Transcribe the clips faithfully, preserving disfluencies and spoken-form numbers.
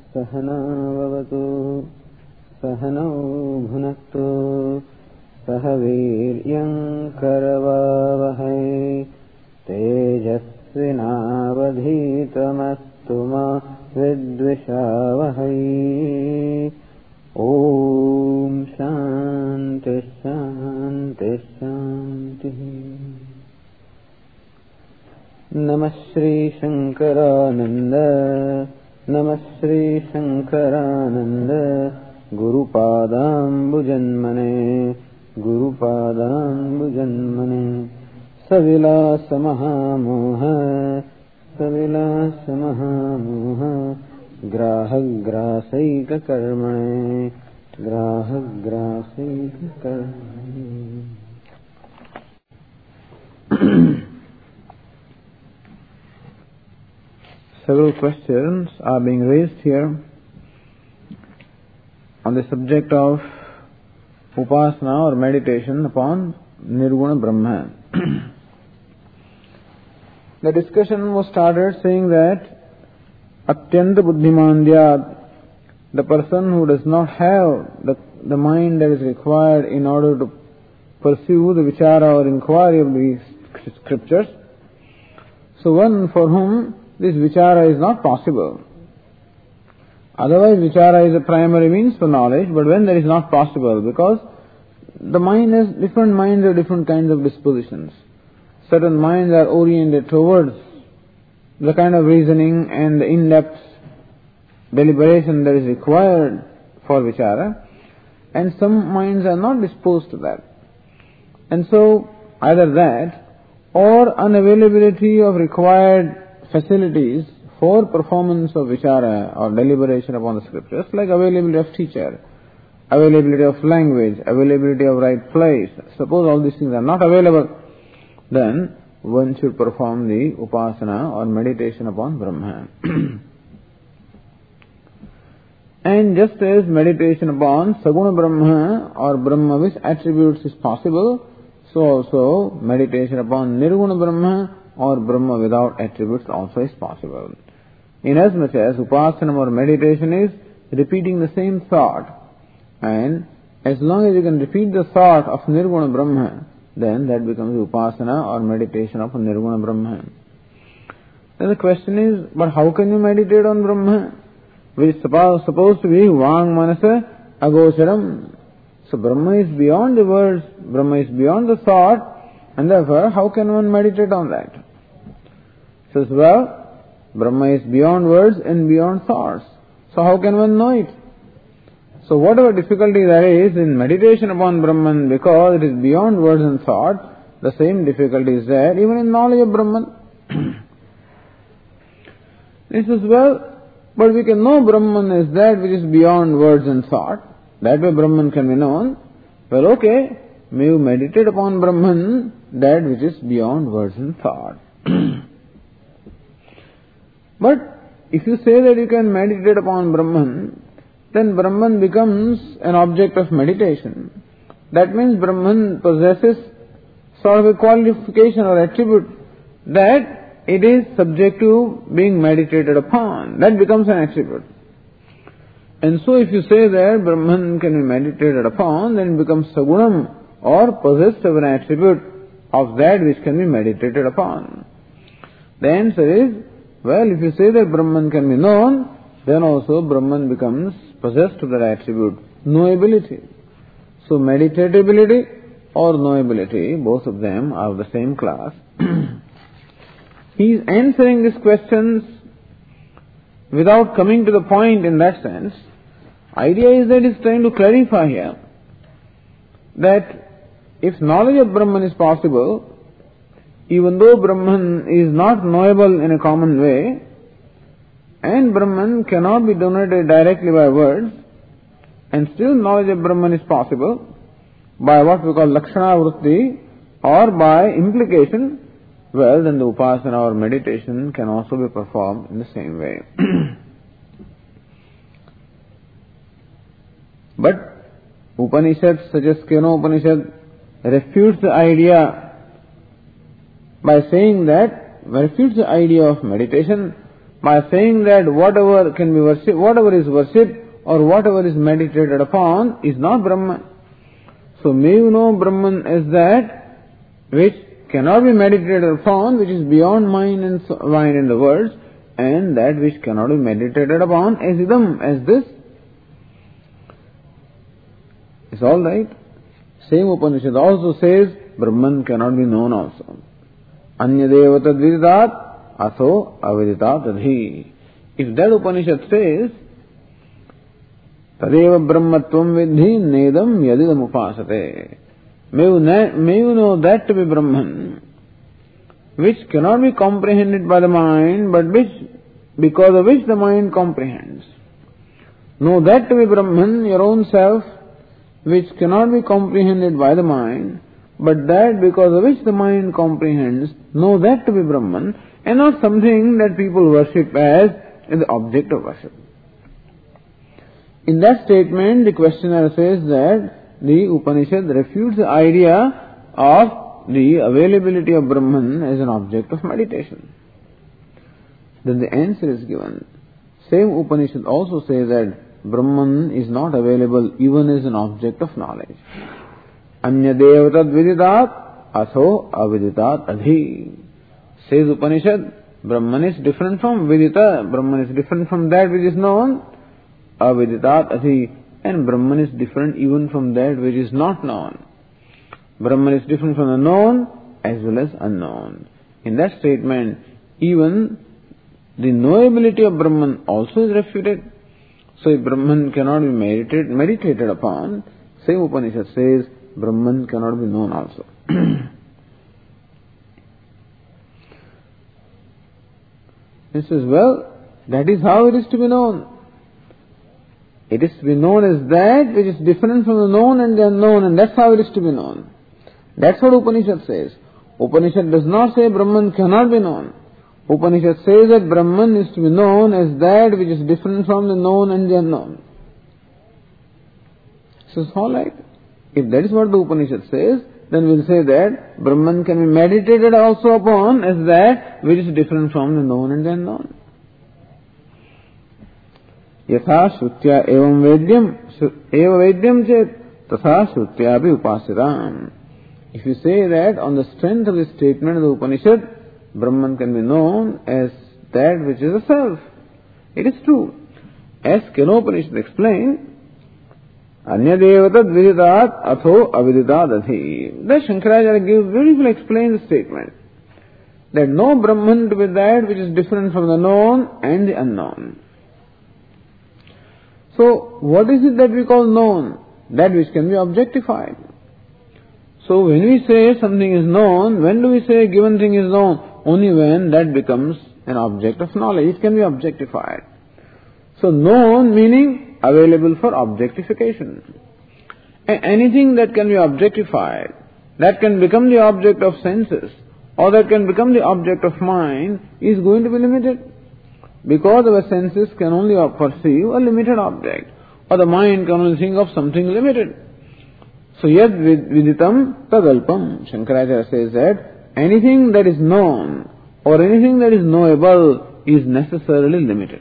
सहना भवतु सहनौ भुनक्तु सह वीर्यं करवावहै तेजस्विनावधीतमस्तु मा विद्विषावहै। ओम शांति शांति शांति। नमः श्री शंकरानंद नमः Shri Shankaranand गुरुपादाम्बुजन्मने गुरुपादाम्बुजन्मने। सविलास महामोह सविलास महामोह ग्राहग्रासैक कर्मणे ग्राहग्रासैक कर्मणे। Several questions are being raised here on the subject of upasana or meditation upon Nirguna Brahma. The discussion was started saying that Atyanta Buddhimandhyat, the person who does not have the, the mind that is required in order to pursue the vichara or inquiry of these scriptures, so one for whom this vichara is not possible. Otherwise vichara is a primary means for knowledge, but when that is not possible, because the mind has different minds have different kinds of dispositions. Certain minds are oriented towards the kind of reasoning and the in-depth deliberation that is required for vichara, and some minds are not disposed to that. And so either that or unavailability of required facilities for performance of vichara or deliberation upon the scriptures, like availability of teacher, availability of language, availability of right place. Suppose all these things are not available, then one should perform the upasana or meditation upon Brahma. And just as meditation upon Saguna Brahma or Brahma with attributes is possible, so also meditation upon Nirguna Brahma or Brahma without attributes also is possible. Inasmuch as upasana or meditation is repeating the same thought, and as long as you can repeat the thought of Nirguna Brahma, then that becomes upasana or meditation of Nirguna Brahma. Then the question is, but how can you meditate on Brahma, which is supposed, supposed to be Vang Manasa Agocharam? So Brahma is beyond the words, Brahma is beyond the thought, and therefore how can one meditate on that? Says, well, Brahma is beyond words and beyond thoughts. So how can one know it? So whatever difficulty there is in meditation upon Brahman, because it is beyond words and thought, the same difficulty is there even in knowledge of Brahman. He says, well, but we can know Brahman is that which is beyond words and thought. That way Brahman can be known. Well, okay, may you meditate upon Brahman, that which is beyond words and thought. But if you say that you can meditate upon Brahman, then Brahman becomes an object of meditation. That means Brahman possesses sort of a qualification or attribute that it is subject to being meditated upon. That becomes an attribute. And so if you say that Brahman can be meditated upon, then it becomes sagunam or possessed of an attribute of that which can be meditated upon. The answer is, well, if you say that Brahman can be known, then also Brahman becomes possessed of that attribute, knowability. So meditatability or knowability, both of them are of the same class. He is answering these questions without coming to the point in that sense. Idea is that he is trying to clarify here that if knowledge of Brahman is possible, even though Brahman is not knowable in a common way, and Brahman cannot be denoted directly by words, and still knowledge of Brahman is possible by what we call Lakshana Vritti or by implication, well, then the upasana or meditation can also be performed in the same way. But Upanishads such as Keno Upanishad refutes the idea by saying that, refutes the idea of meditation by saying that whatever can be worshipped, whatever is worshipped or whatever is meditated upon is not Brahman. So may you know Brahman as that which cannot be meditated upon, which is beyond mind and so, mind and the words, and that which cannot be meditated upon as idam, as this. It's all right. Same Upanishad also says Brahman cannot be known also. Anyadeva tad viditat aso aviditat adhi. If that Upanishad says tadeva brahmatvam vidhi nedam yadidam upasate, may you, may you know that to be Brahman, which cannot be comprehended by the mind, but which, because of which the mind comprehends. Know that to be Brahman, your own self, which cannot be comprehended by the mind, but that because of which the mind comprehends. Know that to be Brahman, and not something that people worship as the object of worship. In that statement, the questioner says that the Upanishad refutes the idea of the availability of Brahman as an object of meditation. Then the answer is given. Same Upanishad also says that Brahman is not available even as an object of knowledge. Anyadeva tad viditat aso aviditat adhi. Says Upanishad, Brahman is different from vidita. Brahman is different from that which is known. Aviditat adhi. And Brahman is different even from that which is not known. Brahman is different from the known as well as unknown. In that statement, even the knowability of Brahman also is refuted. So if Brahman cannot be meditated, meditated upon, same Upanishad says, Brahman cannot be known also. He says, well, that is how it is to be known. It is to be known as that which is different from the known and the unknown, and that's how it is to be known. That's what Upanishad says. Upanishad does not say Brahman cannot be known. Upanishad says that Brahman is to be known as that which is different from the known and the unknown. So it's all right. If that is what the Upanishad says, then we'll say that Brahman can be meditated also upon as that which is different from the known and the unknown. Yatha shrutya evam vedyam eva vedyam chet tatha shrutya bhi upasitam. If you say that on the strength of the statement of the Upanishad, Brahman can be known as that which is a self. It is true. As Kenopanishad explained, Anyadeva tad viditat atho aviditat adhi. The Shankaracharya gives beautifully explains the statement that no Brahman to be that which is different from the known and the unknown. So, what is it that we call known? That which can be objectified. So, when we say something is known, when do we say a given thing is known? Only when that becomes an object of knowledge. It can be objectified. So, known meaning available for objectification. And anything that can be objectified, that can become the object of senses, or that can become the object of mind, is going to be limited. Because our senses can only perceive a limited object, or the mind can only think of something limited. So yad viditam tadalpam. Shankaracharya says that anything that is known or anything that is knowable is necessarily limited.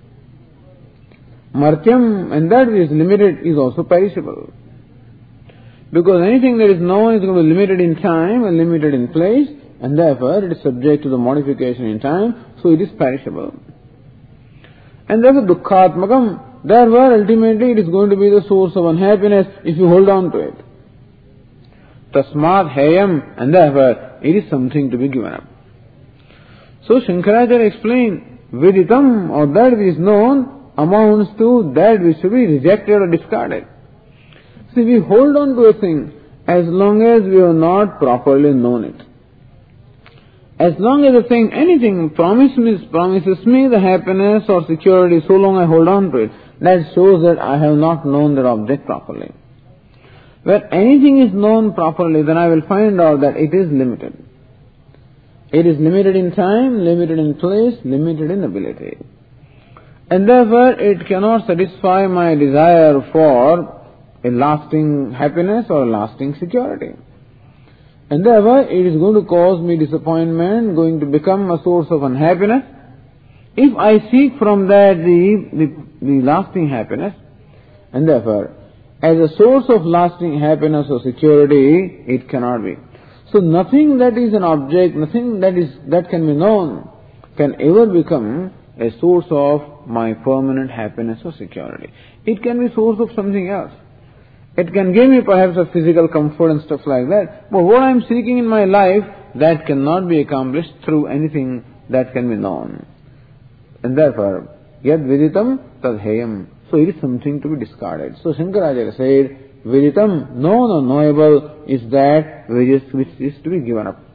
Martyam, and that which is limited is also perishable. Because anything that is known is going to be limited in time and limited in place, and therefore it is subject to the modification in time, so it is perishable. And therefore dukkhatmakam, therefore ultimately it is going to be the source of unhappiness if you hold on to it. Tasmat hayam, and therefore it is something to be given up. So Shankaracharya explained, viditam, or that which is known, amounts to that which should be rejected or discarded. See, we hold on to a thing as long as we have not properly known it. As long as a thing, anything promises me, promises me the happiness or security, so long I hold on to it, that shows that I have not known that object properly. Where anything is known properly, then I will find out that it is limited. It is limited in time, limited in place, limited in ability. And therefore it cannot satisfy my desire for a lasting happiness or a lasting security. And therefore it is going to cause me disappointment, going to become a source of unhappiness, if I seek from that the, the, the lasting happiness, and therefore, as a source of lasting happiness or security, it cannot be. So nothing that is an object, nothing that is that can be known, can ever become a source of my permanent happiness or security. It can be source of something else. It can give me perhaps a physical comfort and stuff like that. But what I am seeking in my life, that cannot be accomplished through anything that can be known. And therefore, yad viditam tad heyam. So it is something to be discarded. So Shankaracharya said, viditam, known or knowable, is that which is, which is to be given up.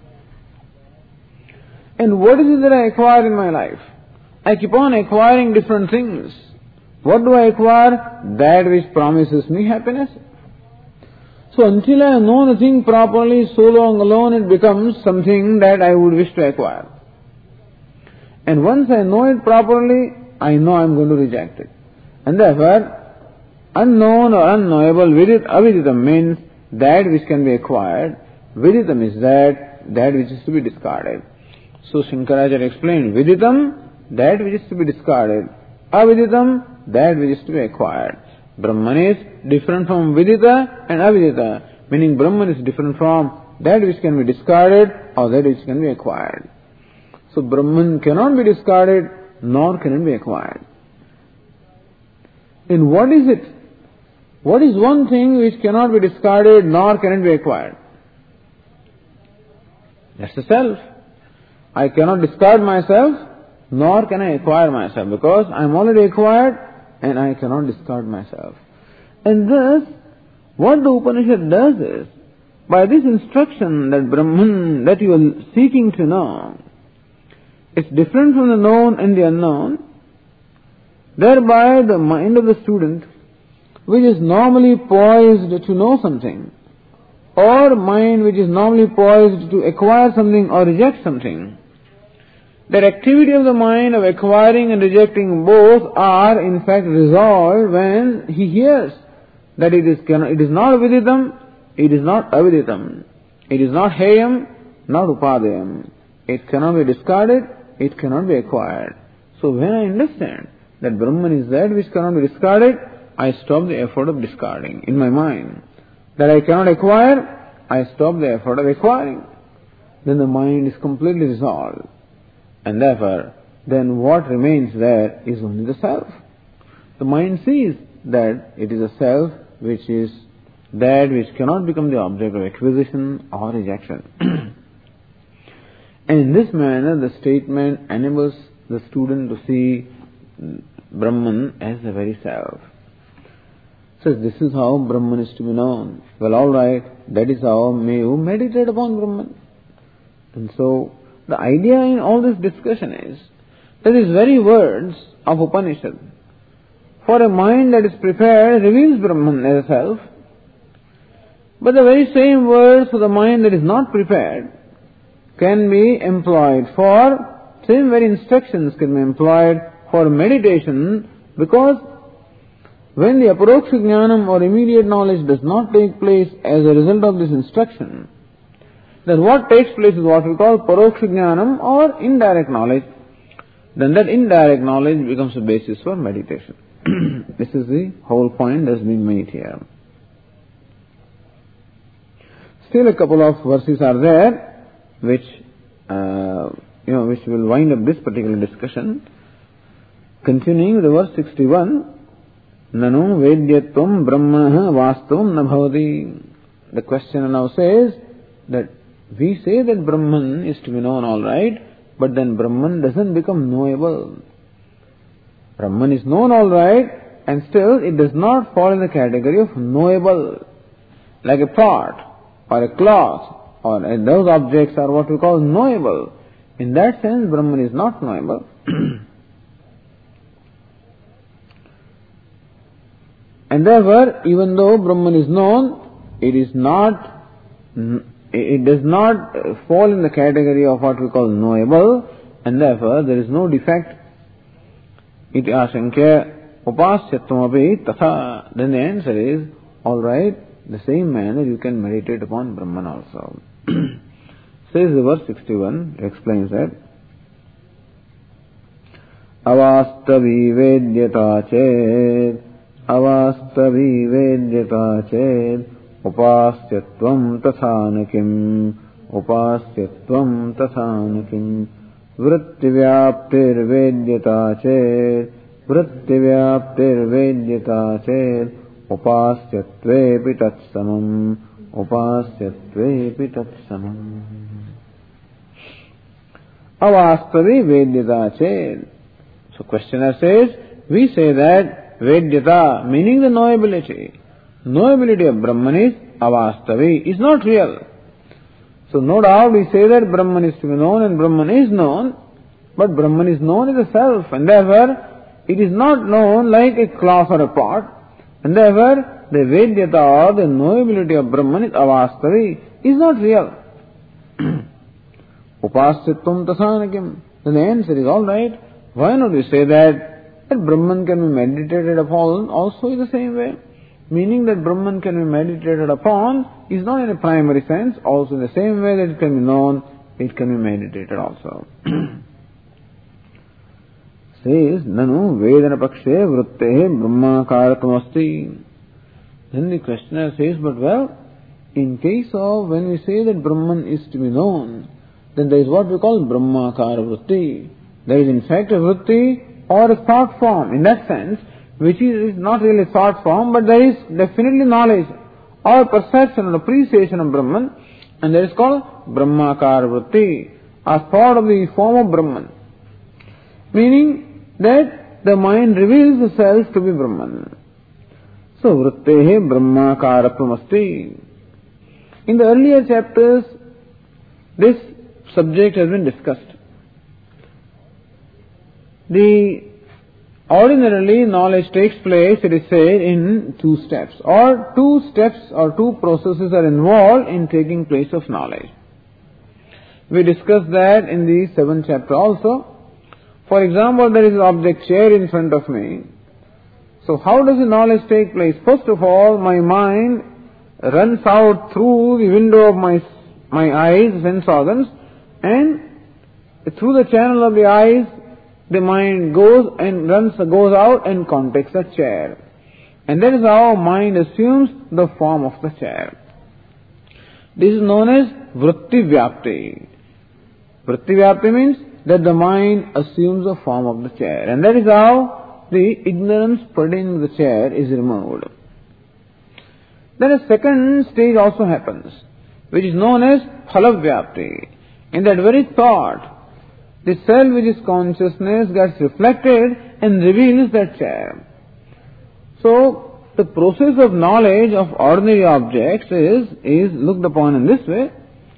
And what is it that I acquire in my life? I keep on acquiring different things. What do I acquire? That which promises me happiness. So until I know the thing properly, so long alone it becomes something that I would wish to acquire. And once I know it properly, I know I am going to reject it. And therefore, unknown or unknowable, vidit, aviditam means that which can be acquired. Viditam is that, that which is to be discarded. So Shankaracharya explained, viditam, that which is to be discarded. Aviditam, that which is to be acquired. Brahman is different from vidita and avidita, meaning Brahman is different from that which can be discarded or that which can be acquired. So Brahman cannot be discarded, nor can it be acquired. And what is it? What is one thing which cannot be discarded, nor can it be acquired? That's the self. I cannot discard myself, nor can I acquire myself, because I am already acquired and I cannot discard myself. And thus, what the Upanishad does is, by this instruction that Brahman, that you are seeking to know, it's different from the known and the unknown, thereby the mind of the student, which is normally poised to know something, or mind which is normally poised to acquire something or reject something, that activity of the mind of acquiring and rejecting both are in fact resolved when he hears that it is it is not viditam, it is not aviditam, it is not heyam, not upadayam. It cannot be discarded, it cannot be acquired. So when I understand that Brahman is that which cannot be discarded, I stop the effort of discarding in my mind. That I cannot acquire, I stop the effort of acquiring. Then the mind is completely resolved. And therefore, then what remains there is only the self. The mind sees that it is a self which is that which cannot become the object of acquisition or rejection. And in this manner, the statement enables the student to see Brahman as the very self. So this is how Brahman is to be known. Well, all right, that is how may you meditate upon Brahman. And so, the idea in all this discussion is that these very words of Upanishad, for a mind that is prepared, reveals Brahman as a self, but the very same words for the mind that is not prepared can be employed for, same very instructions can be employed for meditation, because when the aparoksha jnanam or immediate knowledge does not take place as a result of this instruction, then what takes place is what we call paroksha jnanam or indirect knowledge. Then that indirect knowledge becomes a basis for meditation. This is the whole point that's being made here. Still a couple of verses are there which, uh, you know, which will wind up this particular discussion. Continuing with the verse sixty-one, Nanu vedyatvam brahmana vastavam na bhavati. The questioner now says that we say that Brahman is to be known, all right, but then Brahman doesn't become knowable. Brahman is known, all right, and still it does not fall in the category of knowable. Like a pot or a cloth or and those objects are what we call knowable. In that sense, Brahman is not knowable. And therefore, even though Brahman is known, it is not, it does not fall in the category of what we call knowable, and therefore there is no defect. Iti ashankya upasyatvam tatha. Then the answer is, alright, the same manner you can meditate upon Brahman also. Says the verse sixty-one, explains that. avastavi vedyata ched, avastavi vedyata ched, upasyatvam tathanakim, upasyatvam tathanakim, vrittivyaptir vedyata ched, vrittivyaptir vedyata ched, upasyatvepi tatsamam, upasyatvepi tatsamam. Avastavi vedyata ched. So questioner says, we say that vedyata, meaning the knowability, knowability of Brahman is avastavi, is not real. So no doubt we say that Brahman is to be known and Brahman is known, but Brahman is known as a self, and therefore it is not known like a cloth or a pot, and therefore the vedyata or the knowability of Brahman is avastavi, is not real. Upasyatvam tasanakim. Then the answer is alright. Why not we say that, that Brahman can be meditated upon also in the same way? Meaning that Brahman can be meditated upon is not in a primary sense, also in the same way that it can be known, it can be meditated also. Says, nanu vedana pakshe vrittehe brahmakaratvam asti. Then the questioner says, but well, in case of when we say that Brahman is to be known, then there is what we call brahmakara vritti. There is in fact a vritti or a thought form in that sense, which is not really thought form, but there is definitely knowledge or perception or appreciation of Brahman, and that is called brahmakara vritti, a thought of the form of Brahman. Meaning that the mind reveals the self to be Brahman. So, vrittehe brahmakaratvam asti. In the earlier chapters, this subject has been discussed. The ordinarily knowledge takes place, it is said, in two steps, or two steps or two processes are involved in taking place of knowledge. We discussed that in the seventh chapter also. For example, there is an object chair in front of me. So how does the knowledge take place? First of all, my mind runs out through the window of my my eyes, sense organs, and through the channel of the eyes, the mind goes and runs, goes out and contacts the chair. And that is how mind assumes the form of the chair. This is known as vritti vyapti. Vritti vyapti means that the mind assumes the form of the chair. And that is how the ignorance pertaining to the chair is removed. Then a second stage also happens, which is known as phalavyapti. In that very thought, the self which is consciousness gets reflected and reveals that chair. So, the process of knowledge of ordinary objects is, is looked upon in this way,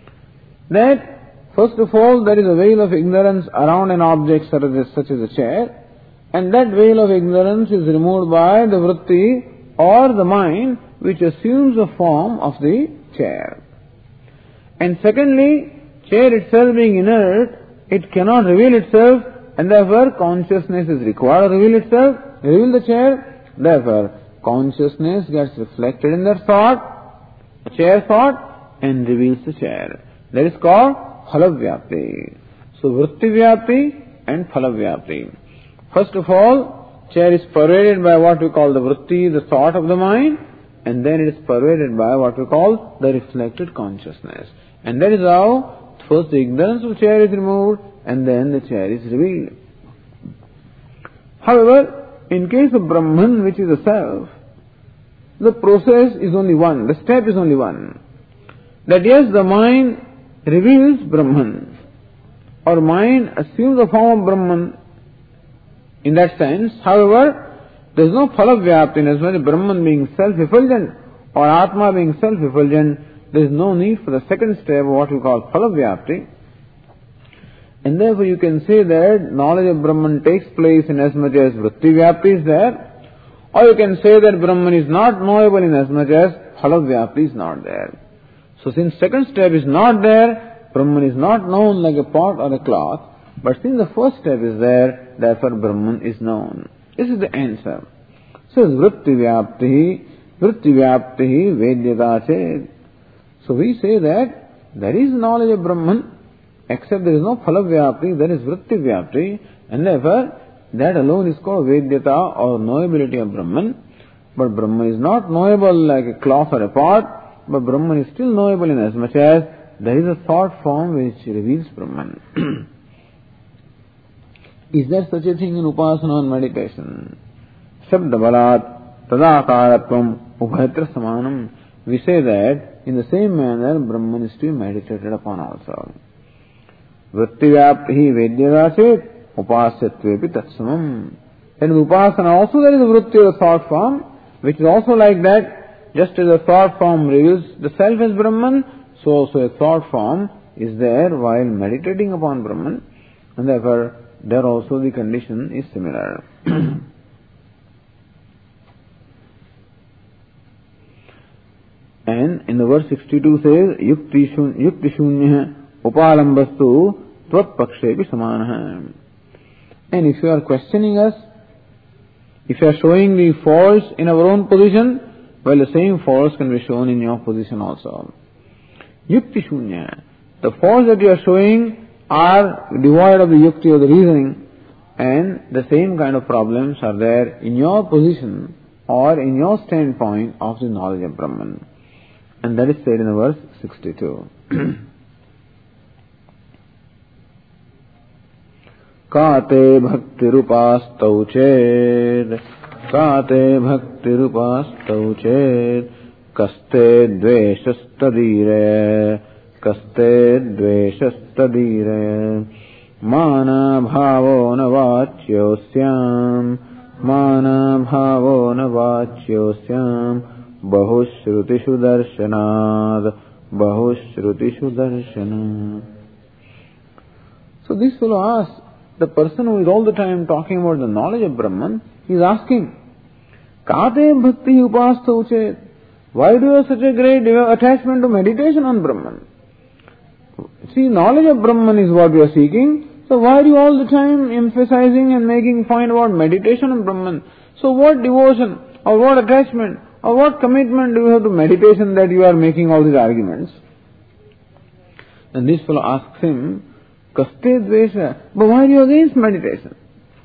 that first of all there is a veil of ignorance around an object such as, such as a chair, and that veil of ignorance is removed by the vritti or the mind which assumes the form of the chair. And secondly, chair itself being inert, it cannot reveal itself, and therefore consciousness is required to reveal itself, reveal the chair. Therefore, consciousness gets reflected in that thought, the chair thought, and reveals the chair. That is called phalavyapti. So, vritti vyapti and phalavyapti. First of all, chair is pervaded by what we call the vritti, the thought of the mind, and then it is pervaded by what we call the reflected consciousness. And that is how first the ignorance of chair is removed, and then the chair is revealed. However, in case of Brahman, which is the self, the process is only one, the step is only one. That yes, the mind reveals Brahman, or mind assumes the form of Brahman in that sense. However, there is no phalavyapti, in as much as Brahman being self-effulgent, or Atma being self-effulgent, there is no need for the second step, what we call phalavyapti. And therefore you can say that knowledge of Brahman takes place in as much as vritti vyapti is there, or you can say that Brahman is not knowable in as much as phalavyapti is not there. So since second step is not there, Brahman is not known like a pot or a cloth, but since the first step is there, therefore Brahman is known. This is the answer. So vritti vyapti, vritti vyapti vedyata ched. So we say that there is knowledge of Brahman, except there is no phalavyapti, there is vritti vyapti, and therefore that alone is called Vedyata or knowability of Brahman. But Brahman is not knowable like a cloth or a pot, but Brahman is still knowable in as much as there is a thought form which reveals Brahman. Is there such a thing in Upasana and meditation? Shabda balat tadakaratvam ubhayatra samanam. We say that in the same manner Brahman is to be meditated upon also. Vrittivyapti vedyata chet upasyatvepi tatsamam. And in Upasana also there is a vritti or thought form, which is also like that. Just as a thought form reveals the self as Brahman, so also a thought form is there while meditating upon Brahman, and therefore there also the condition is similar. And in the verse sixty-two says, Yukti shunya upalambastu tvat pakshepi samanah. And if you are questioning us, if you are showing the faults in our own position, well, the same faults can be shown in your position also. Yukti shunya. The faults that you are showing are devoid of the yukti or the reasoning, and the same kind of problems are there in your position or in your standpoint of the knowledge of Brahman. And that is said in the verse sixty-two. Kate bhakti rupastau ched, kate bhakti rupastau ched, kaste dveshastadire, kaste dveshastadire, mana bhavo navachyosyam, mana bhavo navachyosyam, bahushrutishu darshanad, bahushrutishu darshanad. So this fellow asks, the person who is all the time talking about the knowledge of Brahman, he is asking, Kate bhakti upastau chet? Why do you have such a great attachment to meditation on Brahman? See, knowledge of Brahman is what we are seeking, so why are you all the time emphasizing and making point about meditation on Brahman? So what devotion or what attachment or what commitment do you have to meditation that you are making all these arguments? And this fellow asks him, Kaste dvesha, but why are you against meditation?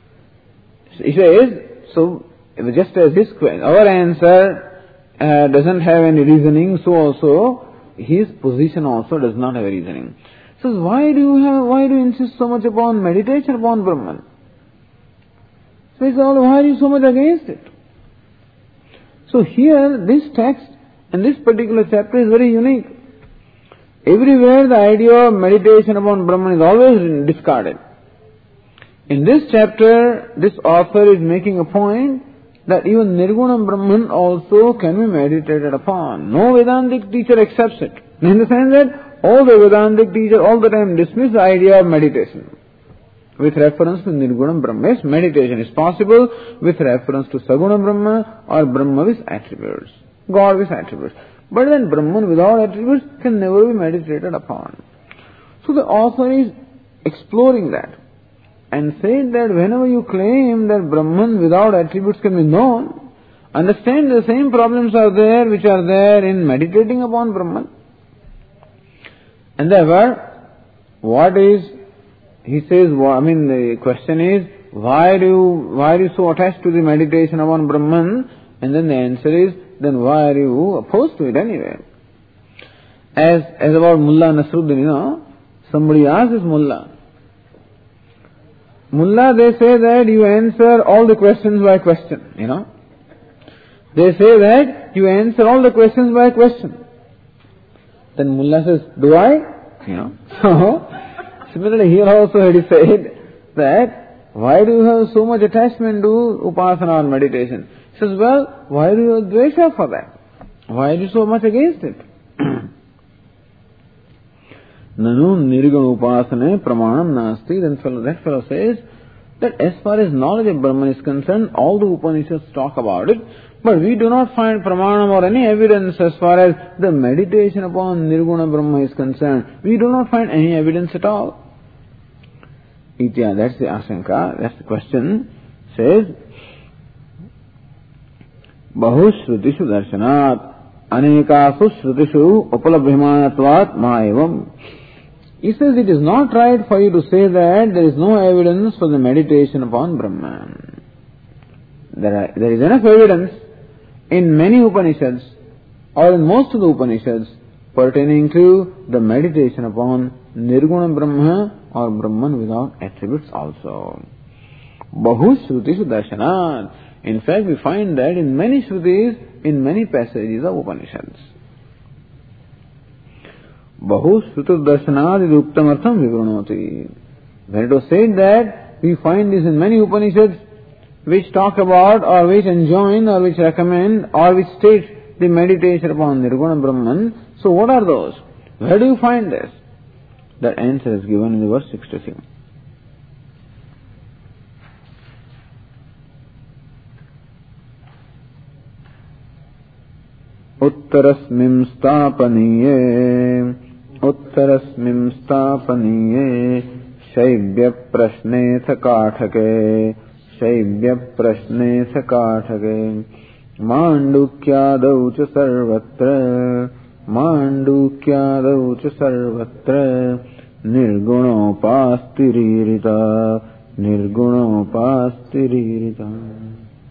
He says, so just as his question, our answer uh, doesn't have any reasoning, so also his position also does not have a reasoning. So why do you have, why do you insist so much upon meditation upon Brahman? So he says, why are you so much against it? So here, this text and this particular chapter is very unique. Everywhere the idea of meditation upon Brahman is always discarded. In this chapter, this author is making a point that even Nirguna Brahman also can be meditated upon. No Vedantic teacher accepts it. In the sense that all the Vedantic teachers all the time dismiss the idea of meditation with reference to Nirguna Brahma. Yes, meditation is possible with reference to Saguna Brahma or Brahma with attributes, God with attributes. But then Brahman without attributes can never be meditated upon. So the author is exploring that and saying that whenever you claim that Brahman without attributes can be known, understand the same problems are there which are there in meditating upon Brahman. And therefore, what is, he says, I mean the question is, why do you, why are you so attached to the meditation upon Brahman? And then the answer is, then why are you opposed to it anyway? As as about Mullah Nasruddin, you know, somebody asks this Mullah, Mullah, they say that you answer all the questions by question, you know. They say that you answer all the questions by question. Then Mullah says, do I? You know. So, similarly here also he said that, why do you have so much attachment to upasana or meditation? He says, well, why do you have dvesha for that? Why are you so much against it? Nanu nirguna upasane pramanam nasti. Then fellow, that fellow says that as far as knowledge of Brahman is concerned, all the Upanishads talk about it, but we do not find pramanam or any evidence as far as the meditation upon nirguna Brahma is concerned. We do not find any evidence at all. Itya, that's the asanka, that's the question, says, Bahushrutishu darshanat anekasu shrutishu upalabhyamanatvat maevam. He says it is not right for you to say that there is no evidence for the meditation upon Brahman. There, are, there is enough evidence in many Upanishads or in most of the Upanishads pertaining to the meditation upon Nirguna Brahma or Brahman without attributes also. Bahu Shrutishu Darshanat. In fact, we find that in many Shrutis, in many passages of Upanishads. Bahu Shrutu Darshanat is Uktamartham Vivrunoti. When it was said that we find this in many Upanishads which talk about or which enjoin or which recommend or which state the meditation upon Nirguna Brahman. So what are those? Where do you find this? That answer is given in the verse sixty-six. Uttarasmim stapaniye Uttarasmim stapaniye Shaibhya prashne thakathake Shaibhya prashne thakathake Mandukyadau cha sarvatra Mandukyadau cha sarvatra Nirgunopastirita Nirgunopastirita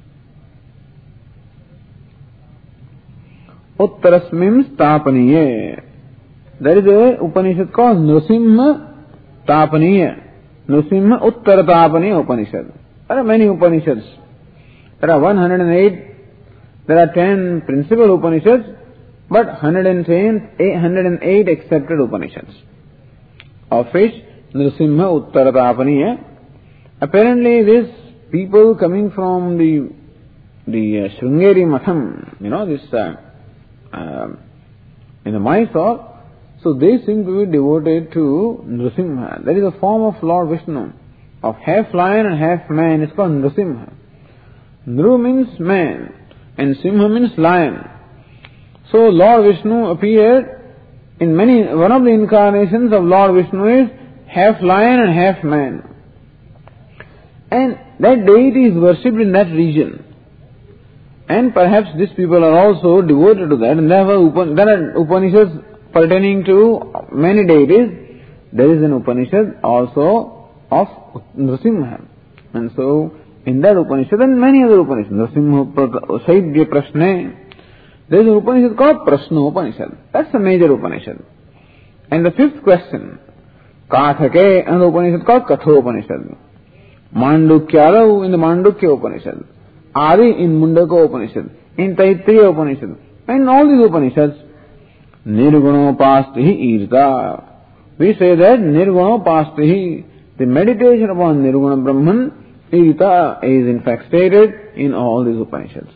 Uttarasmim Stapaniye. There is a Upanishad called Nrsimha Tapaniya. Nrsimha Uttara Tapaniya Upanishad. There are many Upanishads. There are one hundred eight. There are ten principal Upanishads, but one hundred ten, eight hundred eight accepted Upanishads, of which Nrsimha Uttara Tapaniya. Apparently, these people coming from the the uh, Sringeri Matham, you know, this. Uh, Uh, in the Mysore, so they seem to be devoted to Nrsimha. That is a form of Lord Vishnu, of half lion and half man. It's called Nrsimha. Nru means man, and Simha means lion. So Lord Vishnu appeared in many. One of the incarnations of Lord Vishnu is half lion and half man, and that deity is worshipped in that region. And perhaps these people are also devoted to that. And there are, Upan- there are Upanishads pertaining to many deities. There is an Upanishad also of Nrsimha. And so, in that Upanishad and many other Upanishads, Nrsimha Shaibhya Prashne, there is an Upanishad called Prashna Upanishad. That's a major Upanishad. And the fifth question, Kathake, another Upanishad called Katha Upanishad. Mandukyadau in the Mandukya Upanishad. Adi in Mundaka Upanishad, in Taittiriya Upanishad, and all these Upanishads, Nirgunopastihi Irta. We say that Nirgunopastihi, the meditation upon Nirguna Brahman, Irta is in fact stated in all these Upanishads.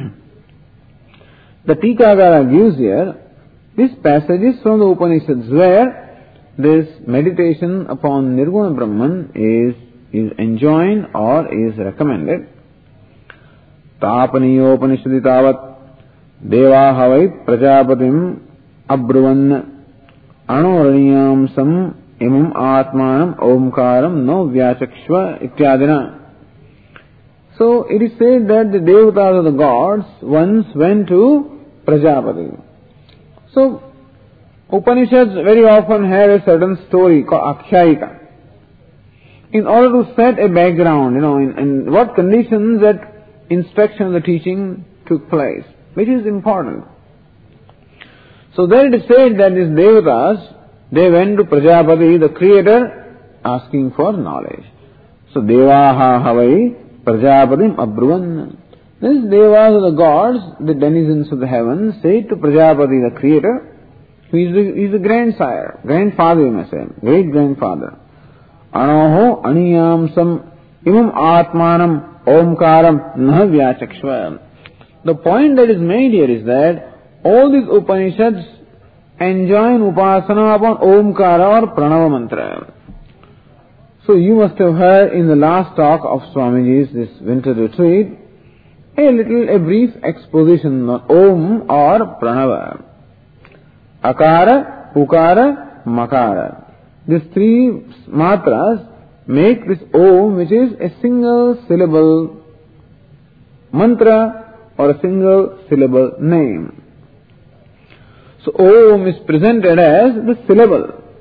The Tikagara gives here these passages from the Upanishads where this meditation upon Nirguna Brahman is, is enjoined or is recommended. Tapaniyopanishadi tavat devaha vai prajapatim abruvan anuraniyam sam imam atmanam omkaram no vyachakshva ityadina. So it is said that the devatas of the gods once went to Prajapati. So Upanishads very often have a certain story called Akshayika, in order to set a background, you know, in, in what conditions that instruction, the teaching took place, which is important. So there it is said that these devatas, they went to Prajapati, the creator, asking for knowledge. So devaha havai prajapatim abruvan. These devas are the gods, the denizens of the heavens, say to Prajapati, the creator, who is the, is the grandsire, grandfather you may say, great grandfather. Anoho aniyam sam imam atmanam Omkaram Nahavyachakshva. The point that is made here is that all these Upanishads enjoin Upasana upon Omkara or Pranava mantra. So you must have heard in the last talk of Swamiji's this winter retreat a little, a brief exposition on Om or Pranava. Akara, Ukara, Makara. These three matras make this Om, which is a single syllable mantra or a single syllable name. So Om is presented as the syllable.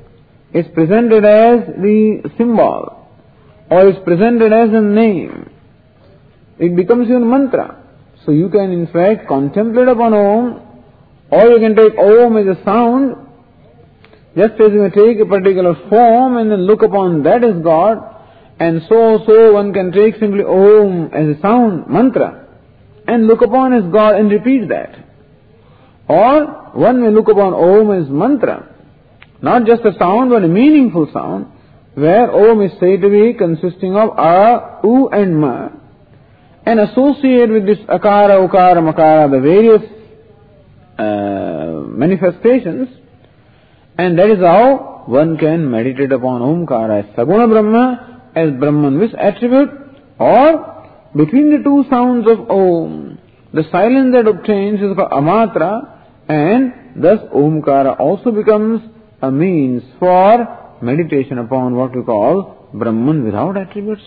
is presented as the symbol or is presented as a name, it becomes your mantra. So you can in fact contemplate upon Om, or you can take Om as a sound, just as you may take a particular form and then look upon that as God, and so so one can take simply Om as a sound, mantra, and look upon as God and repeat that. Or one may look upon Om as mantra, not just a sound but a meaningful sound, where Om is said to be consisting of A, U and Ma, and associate with this Akara, Ukara, Makara, the various uh, manifestations, and that is how one can meditate upon Omkara as Saguna Brahma, as Brahman with attribute, or between the two sounds of Om, the silence that obtains is called Amatra, and thus Omkara also becomes a means for meditation upon what we call Brahman without attributes.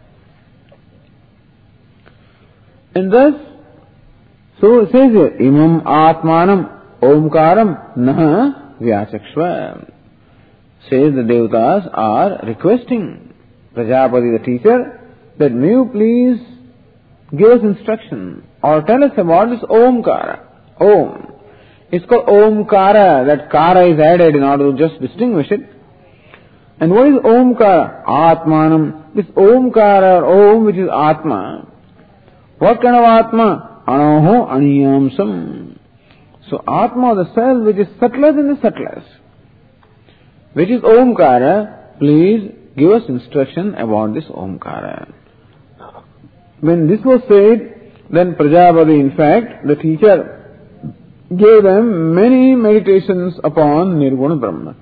And thus, so it says here, Imam Atmanam Omkaram Naha Vyachakshva. Says the Devatas are requesting Prajapati, the teacher, that may you please give us instruction or tell us about this Omkara. Om. It's called Omkara, that Kara is added in order to just distinguish it. And what is Omkara? Atmanam. This Omkara or Om, which is Atma. What kind of Atma? Anoho Aniyamsam. So Atma, the self which is subtler than the subtlest, which is Omkara, please give us instruction about this Omkara. When this was said, then Prajapati, in fact, the teacher, gave them many meditations upon Nirguna Brahma.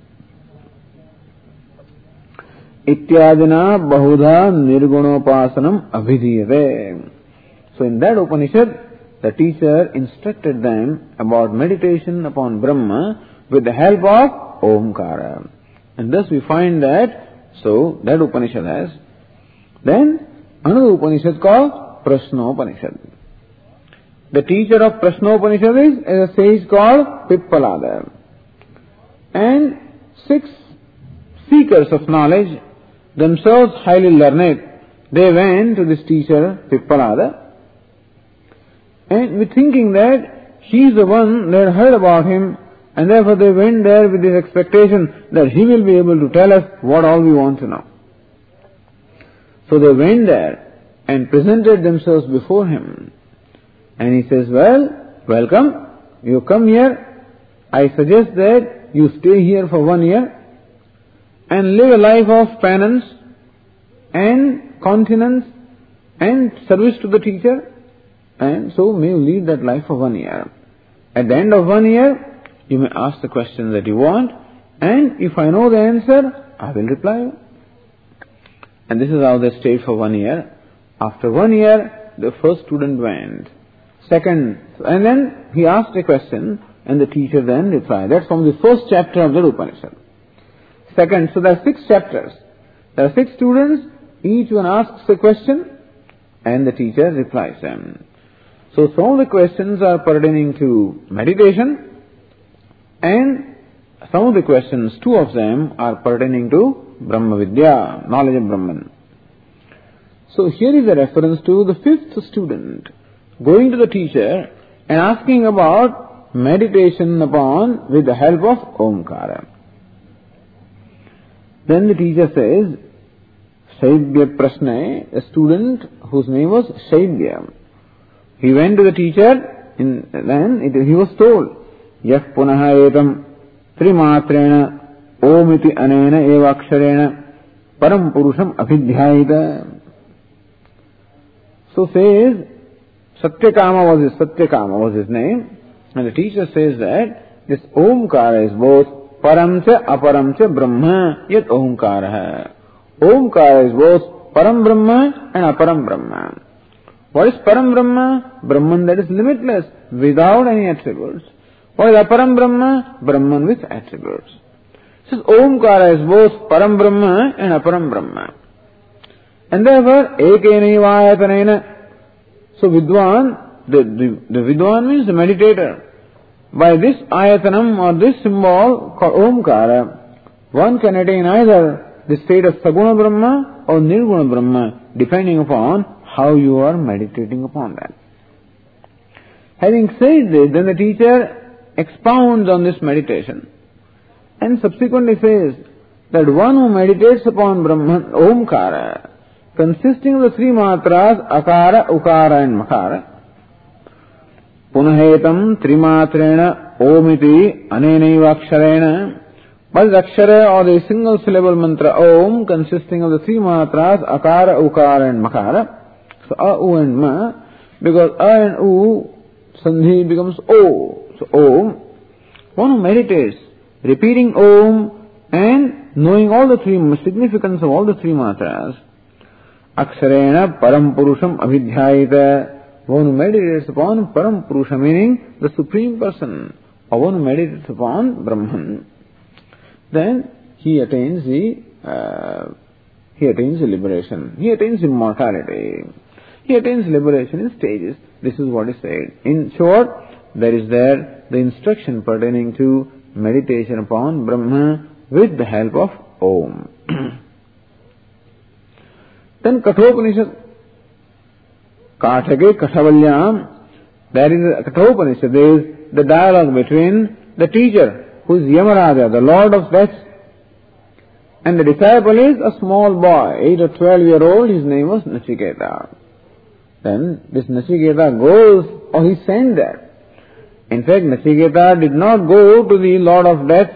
Ityadina Bahudha Nirgunopasanam Abhidhiyate. So in that Upanishad, the teacher instructed them about meditation upon Brahma with the help of Omkara. And thus we find that, so that Upanishad has. Then another Upanishad called Prashnopanishad. The teacher of Prashnopanishad is a sage called Pippalada. And six seekers of knowledge, themselves highly learned, they went to this teacher Pippalada, and with thinking that he is the one they had heard about him, and therefore they went there with this expectation that he will be able to tell us what all we want to know. So they went there and presented themselves before him. And he says, well, welcome, you come here. I suggest that you stay here for one year and live a life of penance and continence and service to the teacher. And so may you lead that life for one year. At the end of one year, you may ask the question that you want, and if I know the answer, I will reply you. And this is how they stayed for one year. After one year, the first student went. Second, and then he asked a question, and the teacher then replied. That's from the first chapter of the Upanishad. Second, so there are six chapters. There are six students, each one asks a question, and the teacher replies them. So some of the questions are pertaining to meditation, and some of the questions, two of them, are pertaining to Brahma Vidya, knowledge of Brahman. So here is a reference to the fifth student going to the teacher and asking about meditation upon with the help of Omkara. Then the teacher says, Shaibya Prashne, a student whose name was Shaibya. He went to the teacher, and then it, he was told, Yah punaha etam trimatrena omiti anena eva aksharena param purusham abhidhyayita. So says, Satyakama was his, Satyakama was his name, and the teacher says that this Omkara is both Paramcha Aparamcha Brahma yat Omkara. Omkara is both Param Brahma and Aparam Brahma. What is Param Brahma? Brahman that is limitless, without any attributes. What is Aparam Brahma? Brahman with attributes. So Omkara is both Param Brahma and Aparam Brahma. And therefore, Ekenaiva Ayatanena. So Vidwan, the, the, the Vidwan means the meditator. By this Ayatanam or this symbol called Omkara, one can attain either the state of Saguna Brahma or Nirguna Brahma, depending upon how you are meditating upon that. Having said this, then the teacher expounds on this meditation and subsequently says that one who meditates upon Brahman, Omkara, consisting of the three matras, Akara, Ukara and Makara, Punahetam Trimatrena Omiti Anenaiva Aksharena, but the Akshara or the single syllable mantra Om consisting of the three matras, Akara, Ukara and Makara. So A, U and Ma, because A and U, Sandhi becomes O. So Om, one who meditates, repeating Om and knowing all the three, significance of all the three matras, Aksharena Param Purusham Abhidhyayita, one who meditates upon Param Purusha, meaning the Supreme Person, or one who meditates upon Brahman, then he attains the, uh, he attains the liberation, he attains immortality. He attains liberation in stages. This is what is said. In short, there is there the instruction pertaining to meditation upon Brahma with the help of Om. Then Kathopanishad, Kathake Kathavalyam, there is a Kathopanishad, there is the dialogue between the teacher, who is Yamaraja, the Lord of Death, and the disciple is a small boy, eight or twelve year old, his name was Nachiketa. Then this Nachiketa goes, or he sent there. In fact, Nachiketa did not go to the Lord of Death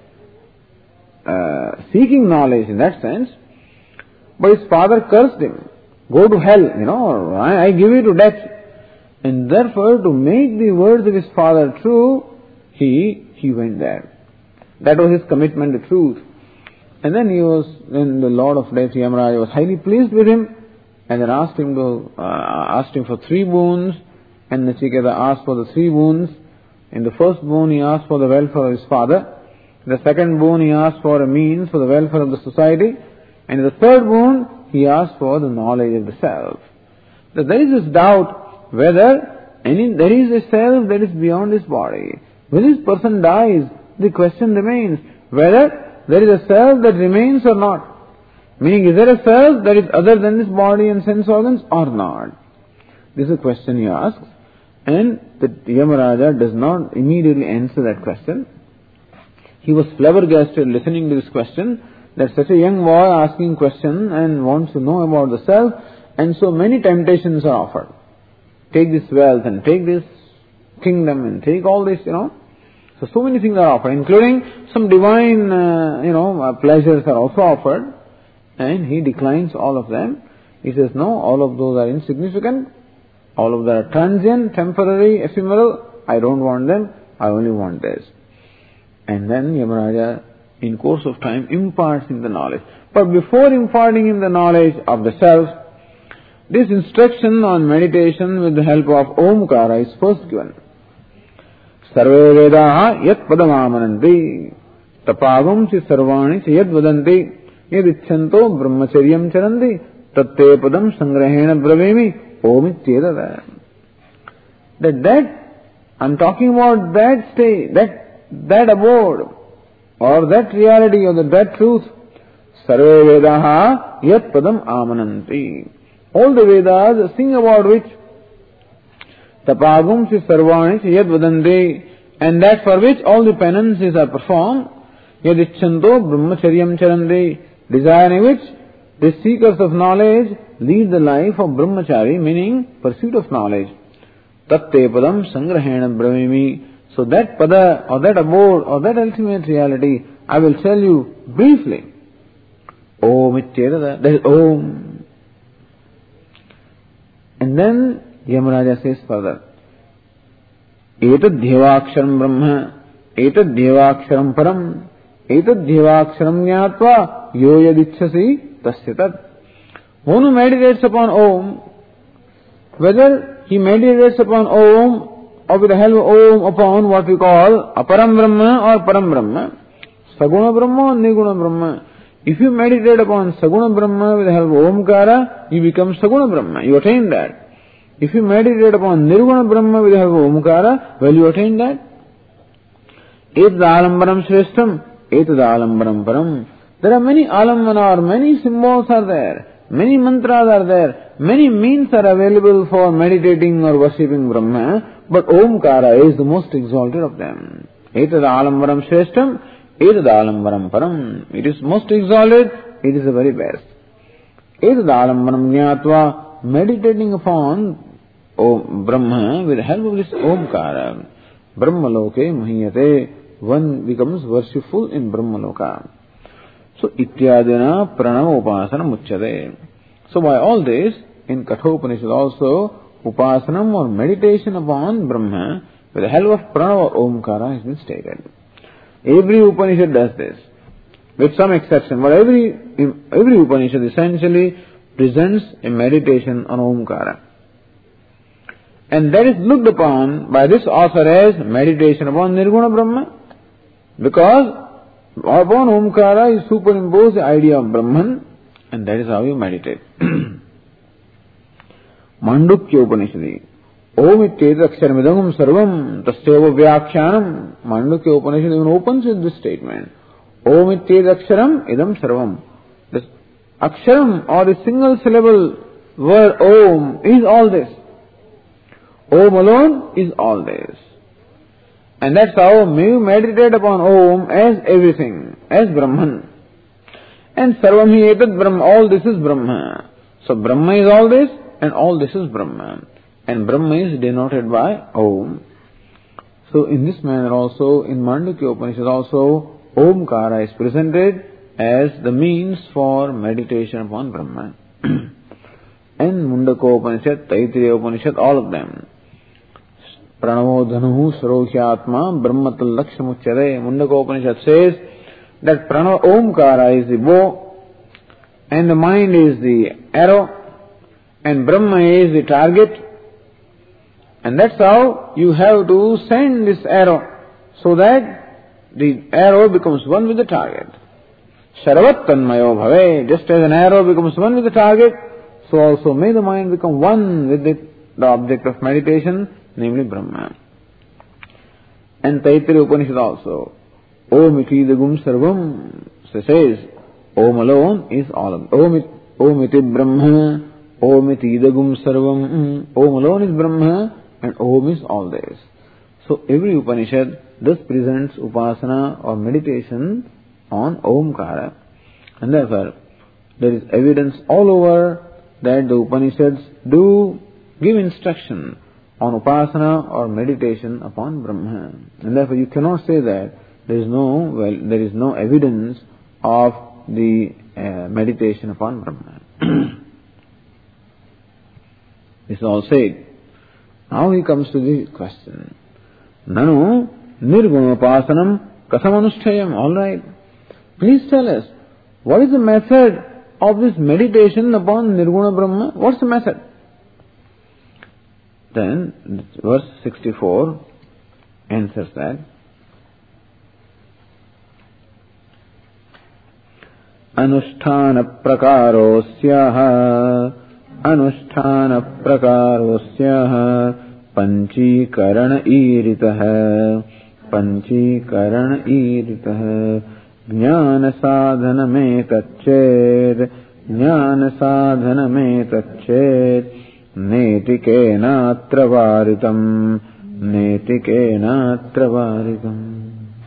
uh, seeking knowledge in that sense, but his father cursed him. Go to hell, you know, I, I give you to death. And therefore, to make the words of his father true, he, he went there. That was his commitment to truth. And then he was, then the Lord of Death, Yamaraja, was highly pleased with him, and then asked him to, uh, asked him for three boons, and Nachiketa asked for the three boons. In the first boon, he asked for the welfare of his father. In the second boon, he asked for a means for the welfare of the society. And in the third boon, he asked for the knowledge of the self. So there is this doubt whether any, there is a self that is beyond this body. When this person dies, the question remains whether there is a self that remains or not. Meaning, is there a self that is other than this body and sense organs or not? This is a question he asks, and the Yamaraja does not immediately answer that question. He was flabbergasted listening to this question, that such a young boy asking question and wants to know about the self, and so many temptations are offered. Take this wealth and take this kingdom and take all this, you know. So, so many things are offered, including some divine, uh, you know, uh, pleasures are also offered. And he declines all of them. He says, no, all of those are insignificant. All of them are transient, temporary, ephemeral. I don't want them. I only want this. And then Yamaraja, in course of time, imparts him the knowledge. But before imparting him the knowledge of the self, this instruction on meditation with the help of Omkara is first given. Sarve Vedaha yat padamamananti tapagumsi sarvani yad vadanti Yadichanto brahmacharyam charandi tatte padam sangrahena bravemi omityedada. That that, I'm talking about that state, that, that abode, or that reality, or the, that truth. Sarve Vedaha yat padam amananti. All the Vedas sing about which tapagum si sarvani si yad vadanti, and that for which all the penances are performed. Yadichanto brahmacharyam charandi, desiring which the seekers of knowledge lead the life of brahmachari, meaning pursuit of knowledge. Tatte padam sangrahena bravimi. So that pada, or that abode, or that ultimate reality, I will tell you briefly. Om ityedada, that is Om. And then Yamaraja says further, Etad dhyavaksharam brahma, etad dhyavaksharam param, etad dhyavaksharam jnatva, yo yadicchasi tasyatat. One who meditates upon Om, whether he meditates upon Om or with the help of Om upon what we call Aparam Brahma or Param Brahma, Saguna Brahma or Niguna Brahma. If you meditate upon Saguna Brahma with the help of Omkara, you become Saguna Brahma. You attain that. If you meditate upon Nirguna Brahma with the help of Omkara, well, you attain that. Ed Alambaram Shreshtam Etadalambaram param. There are many alambana or many symbols are there. Many mantras are there. Many means are available for meditating or worshipping Brahma. But Omkara is the most exalted of them. Etadalambaram shreshtam. Etadalambaram param. It is most exalted. It is the very best. Etadalambaram jnatva. Meditating upon Om Brahma with the help of this Omkara. Brahmaloke mahiyate. One becomes worshipful in Brahmaloka. So, ityadina pranava upasana muchyate. So, by all this, in Kathopanishad also, upasanam or meditation upon Brahma with the help of pranava or Omkara has been stated. Every Upanishad does this, with some exception. But every, every Upanishad essentially presents a meditation on Omkara. And that is looked upon by this author as meditation upon Nirguna Brahma. Because upon Omkara is superimposed the idea of Brahman, and that is how you meditate. Mandukya Upanishadi. Om ityeta aksharamidangam sarvam tasyeva vyakhyanam. Mandukya Upanishad even opens with this statement. Om ityeta aksharam idam sarvam. This aksharam or the single syllable word Om is all this. Om alone is all this. And that's how you meditate upon Om as everything, as Brahman. And Sarvam hi etat Brahma, all this is Brahma. So Brahma is all this and all this is Brahma. And Brahma is denoted by Om. So in this manner also, in Mandukya Upanishad also, Omkara is presented as the means for meditation upon Brahma. And Mundaka Upanishad, Taittiriya Upanishad, all of them. Pranavo dhanuhu sarohyatma brahmatal lakshamuchyate. Mundaka Upanishad says that Pranava Omkara is the bow and the mind is the arrow and Brahma is the target. And that's how you have to send this arrow so that the arrow becomes one with the target. Sharavat tanmayo bhave. Just as an arrow becomes one with the target, so also may the mind become one with the, the object of meditation, namely Brahma. And Taittiriya Upanishad also. Om iti dagum sarvam. So says, Om alone is all of Om, Om iti Brahma. Om iti dagum sarvam. Om alone is Brahma and Om is all this. So every Upanishad thus presents upasana or meditation on Omkara. And therefore, there is evidence all over that the Upanishads do give instruction on upasana or meditation upon Brahma. And therefore you cannot say that there is no, well, there is no evidence of the uh, meditation upon Brahma. This is all said. Now he comes to the question. Nanu nirguna upasanam kasamanusthayam. All right. Please tell us, what is the method of this meditation upon Nirguna Brahma? What's the method? Then, verse sixty-four answers that. Anusthana prakarosyaha Anusthana prakarosyaha Panchikarana iritaha Panchikarana iritaha Jnana sadhana me tached Jnana sadhana me tached Netikena travaritam Netikena travaritam.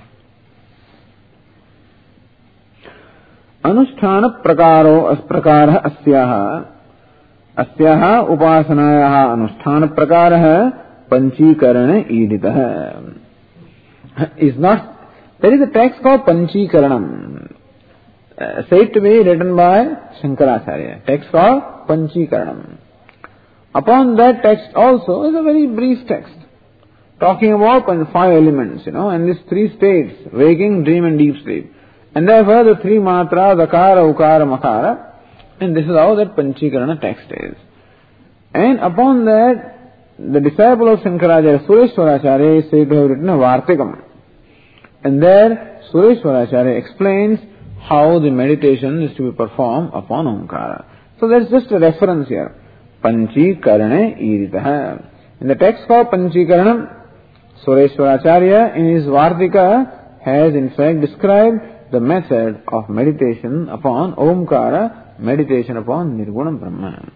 Anusthana prakaro prakara asyaha asyaha upasanayaha anusthana prakaraha panchikarana iditaha. Is not, there is a text called Panchikaranam, uh, said to be written by Shankaracharya. Text called Panchikaranam. Upon that text also is a very brief text, talking about five elements, you know, and these three states, waking, dream and deep sleep. And therefore the three matras, Akara, Ukara, Makara, and this is how that Panchikarana text is. And upon that, the disciple of Shankaracharya, Sureshwaracharya, is said to have written a Vartikam. And there, Sureshwaracharya explains how the meditation is to be performed upon Omkara. So that's just a reference here. Panchikarane iritaha. In the text called Panchikaranam, Sureshwaracharya in his Vartika has in fact described the method of meditation upon Omkara, meditation upon Nirguna Brahma.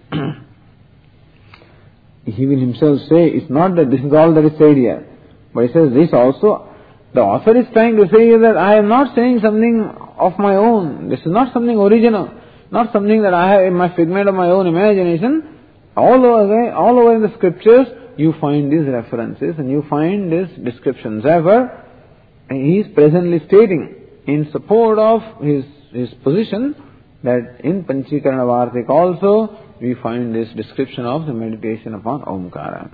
He will himself say, it's not that this is all that is said here, but he says this also. The author is trying to say that I am not saying something of my own. This is not something original, not something that I have in my figment of my own imagination. All over, all over in the scriptures, you find these references and you find these descriptions. Therefore, he is presently stating in support of his, his position that in Panchikarana Vartik also we find this description of the meditation upon Omkara.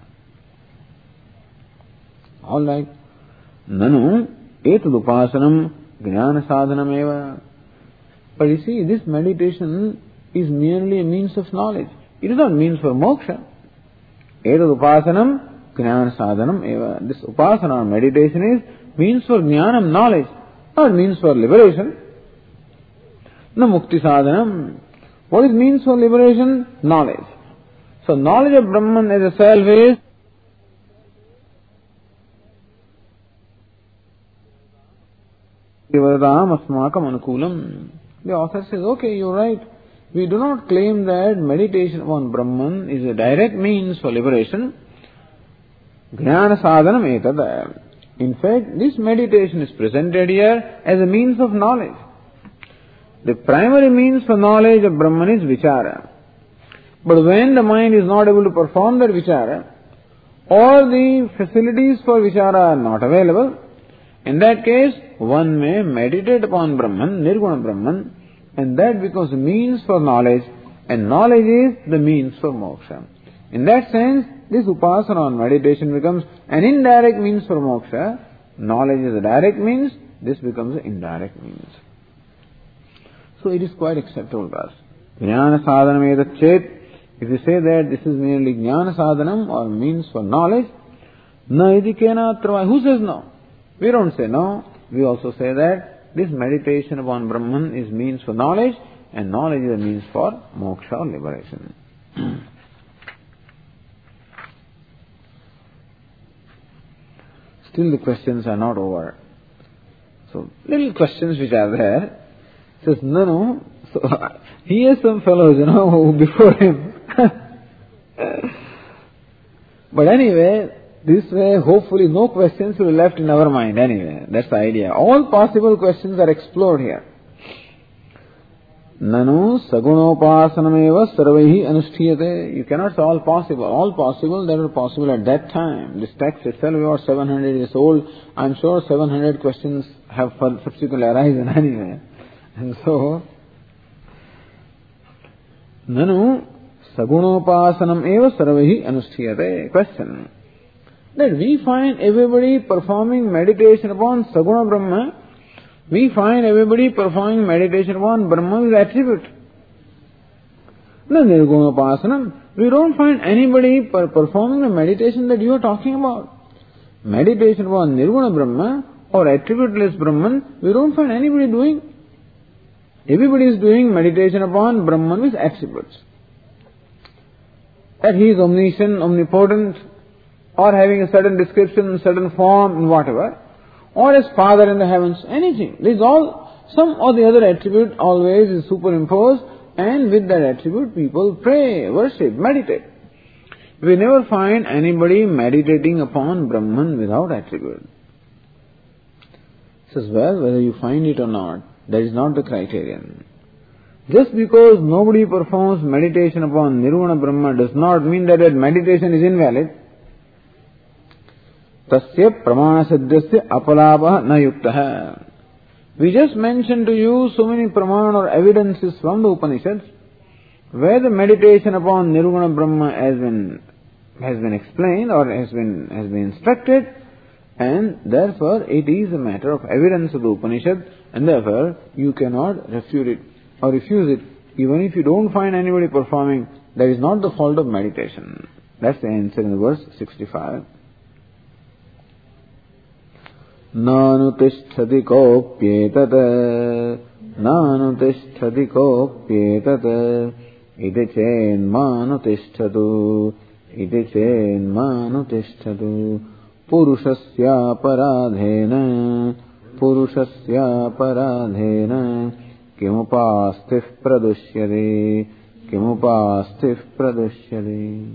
Alright. Nanu etudupasanam jnana sadhanam eva. But you see, this meditation is merely a means of knowledge. It is not means for moksha. Etudupasanam jnana sadhanam eva. This upasana or meditation is means for jnanam, knowledge, not means for liberation. No mukti sadhanam. What is means for liberation? Knowledge. So knowledge of Brahman as a self is the author says, okay, you're right. We do not claim that meditation upon Brahman is a direct means for liberation. Jnana sadhanam etad. In fact, this meditation is presented here as a means of knowledge. The primary means for knowledge of Brahman is vichara. But when the mind is not able to perform that vichara, or the facilities for vichara are not available, in that case, one may meditate upon Brahman, Nirguna Brahman, and that becomes a means for knowledge, and knowledge is the means for moksha. In that sense, this upasana on meditation becomes an indirect means for moksha. Knowledge is a direct means, this becomes an indirect means. So it is quite acceptable to us. Jnana sadhanam etat chet. If you say that this is merely jnana sadhanam or means for knowledge, na idikena atravai. Who says no? We don't say no. We also say that this meditation upon Brahman is means for knowledge, and knowledge is a means for moksha or liberation. Still the questions are not over. So, little questions which are there. Says, no, no. So, he has some fellows, you know, before him. But anyway, this way, hopefully no questions will be left in our mind anyway. That's the idea. All possible questions are explored here. Nanu sagunopasanameva sarvaihi anusthiyate. You cannot say all possible. All possible that were possible at that time. This text itself is about seven hundred years old. I'm sure seven hundred questions have subsequently arisen anyway. And so, Nanu sagunopasanam eva sarvaihi anusthiyate. Question. That we find everybody performing meditation upon Saguna Brahma, we find everybody performing meditation upon Brahma's attribute. No Nirguna Upasanam, we don't find anybody per performing the meditation that you are talking about. Meditation upon Nirguna Brahma or attributeless Brahman, we don't find anybody doing. Everybody is doing meditation upon Brahman with attributes. That he is omniscient, omnipotent, or having a certain description, certain form, and whatever, or as Father in the heavens, anything. This is all, some or the other attribute always is superimposed, and with that attribute people pray, worship, meditate. We never find anybody meditating upon Brahman without attribute. Says, well, whether you find it or not, that is not the criterion. Just because nobody performs meditation upon Nirvana Brahma does not mean that that meditation is invalid. Tasya pramana siddhasya apalabha na yuktaha. We just mentioned to you so many pramana or evidences from the Upanishads where the meditation upon Nirguna Brahma has been has been explained or has been has been instructed, and therefore it is a matter of evidence of the Upanishad, and therefore you cannot refute it or refuse it. Even if you don't find anybody performing, that is not the fault of meditation. That's the answer in the verse sixty-five. Nanutishthati kopyetat nanutishthati kopyetat iti chen manutishthatu iti chen manutishthatu purushasya paradhena Purushasya paradhena kimupastif pradushyade kimupastif pradushyade.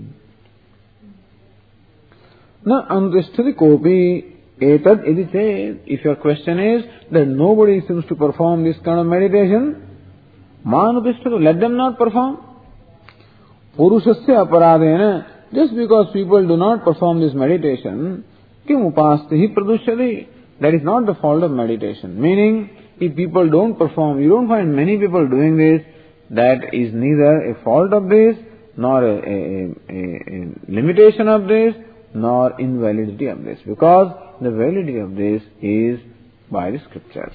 Na antisthati kopi etad iti ched. If your question is that nobody seems to perform this kind of meditation, manupishthatu, let them not perform. Purushasya aparadena, just because people do not perform this meditation, kim upastihi pradushyati, that is not the fault of meditation. Meaning, if people don't perform, you don't find many people doing this, that is neither a fault of this, nor a, a, a, a limitation of this, nor invalidity of this. Because the validity of this is by the scriptures.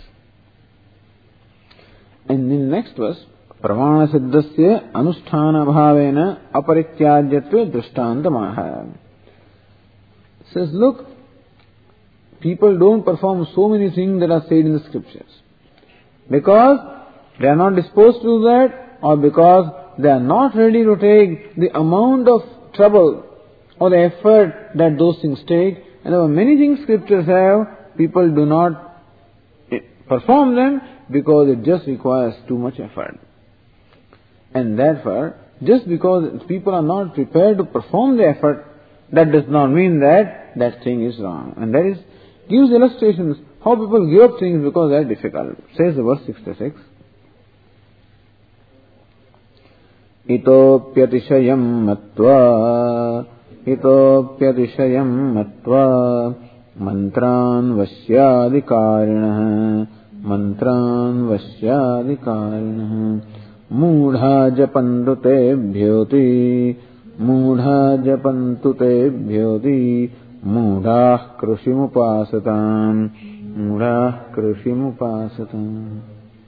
And in the next verse, Pramana siddhasya anusthana bhavena aparityajyatve drishtantamaha. Says, look, people don't perform so many things that are said in the scriptures. Because they are not disposed to do that, or because they are not ready to take the amount of trouble or the effort that those things take. And there are many things scriptures have, people do not perform them because it just requires too much effort. And therefore, just because people are not prepared to perform the effort, that does not mean that that thing is wrong. And that is, gives illustrations how people give up things because they are difficult. Says the verse sixty-six. Itopyatishayam matva Itopyatishayam matva Mantran vasyadikarinah Mantran vasyadikarinah Mudha japantu te bhyoti Mudha japantu te bhyoti Mudha krushimupasatam Mudha krushimupasatam.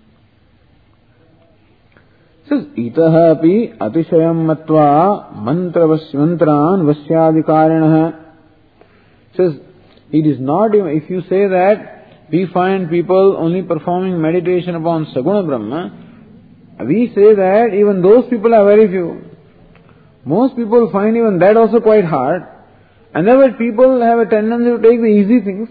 Says, itaha api atishayam matva mantra mantran vasyadikarinah. Says, it is not even, if you say that we find people only performing meditation upon Saguna Brahma, we say that even those people are very few. Most people find even that also quite hard. And therefore people have a tendency to take the easy things.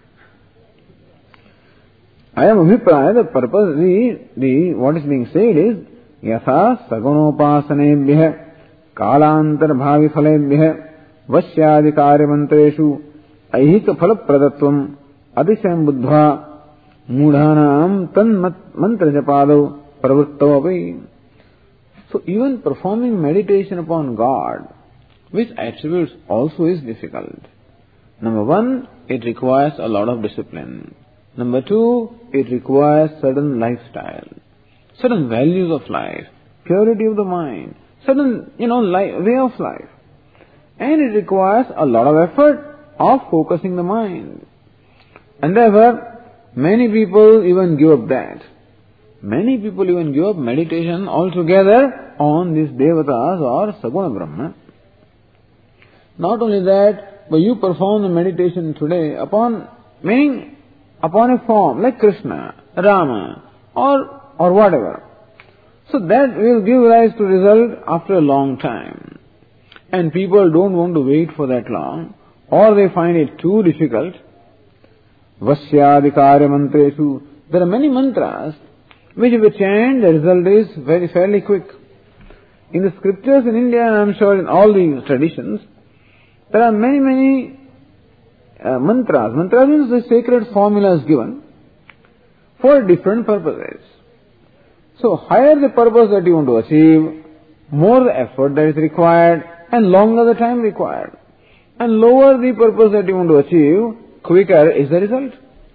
I am abhipraya, the purpose, the, the, what is being said is, Yatha sagunopasanebhyah kalantar bhavi phalebhyah vasyadikari mantreshu aihika phala pradatvam adishayam buddha mudhanam tan mantra japado pravruttavapi. So even performing meditation upon God, which attributes also is difficult. Number one, it requires a lot of discipline. Number two, it requires certain lifestyle, certain values of life, purity of the mind, certain, you know, li- way of life. And it requires a lot of effort of focusing the mind. And therefore, many people even give up that. Many people even give up meditation altogether on these devatas or Saguna Brahma. Not only that, but you perform the meditation today upon, meaning upon a form like Krishna, Rama, or or whatever. So that will give rise to result after a long time. And people don't want to wait for that long, or they find it too difficult. Vasyadikari mantreshu. There are many mantras which if you chant, the result is very fairly quick. In the scriptures in India, and I am sure in all these traditions, there are many, many uh, mantras. Mantras means the sacred formulas given for different purposes. So higher the purpose that you want to achieve, more the effort that is required and longer the time required. And lower the purpose that you want to achieve, quicker is the result.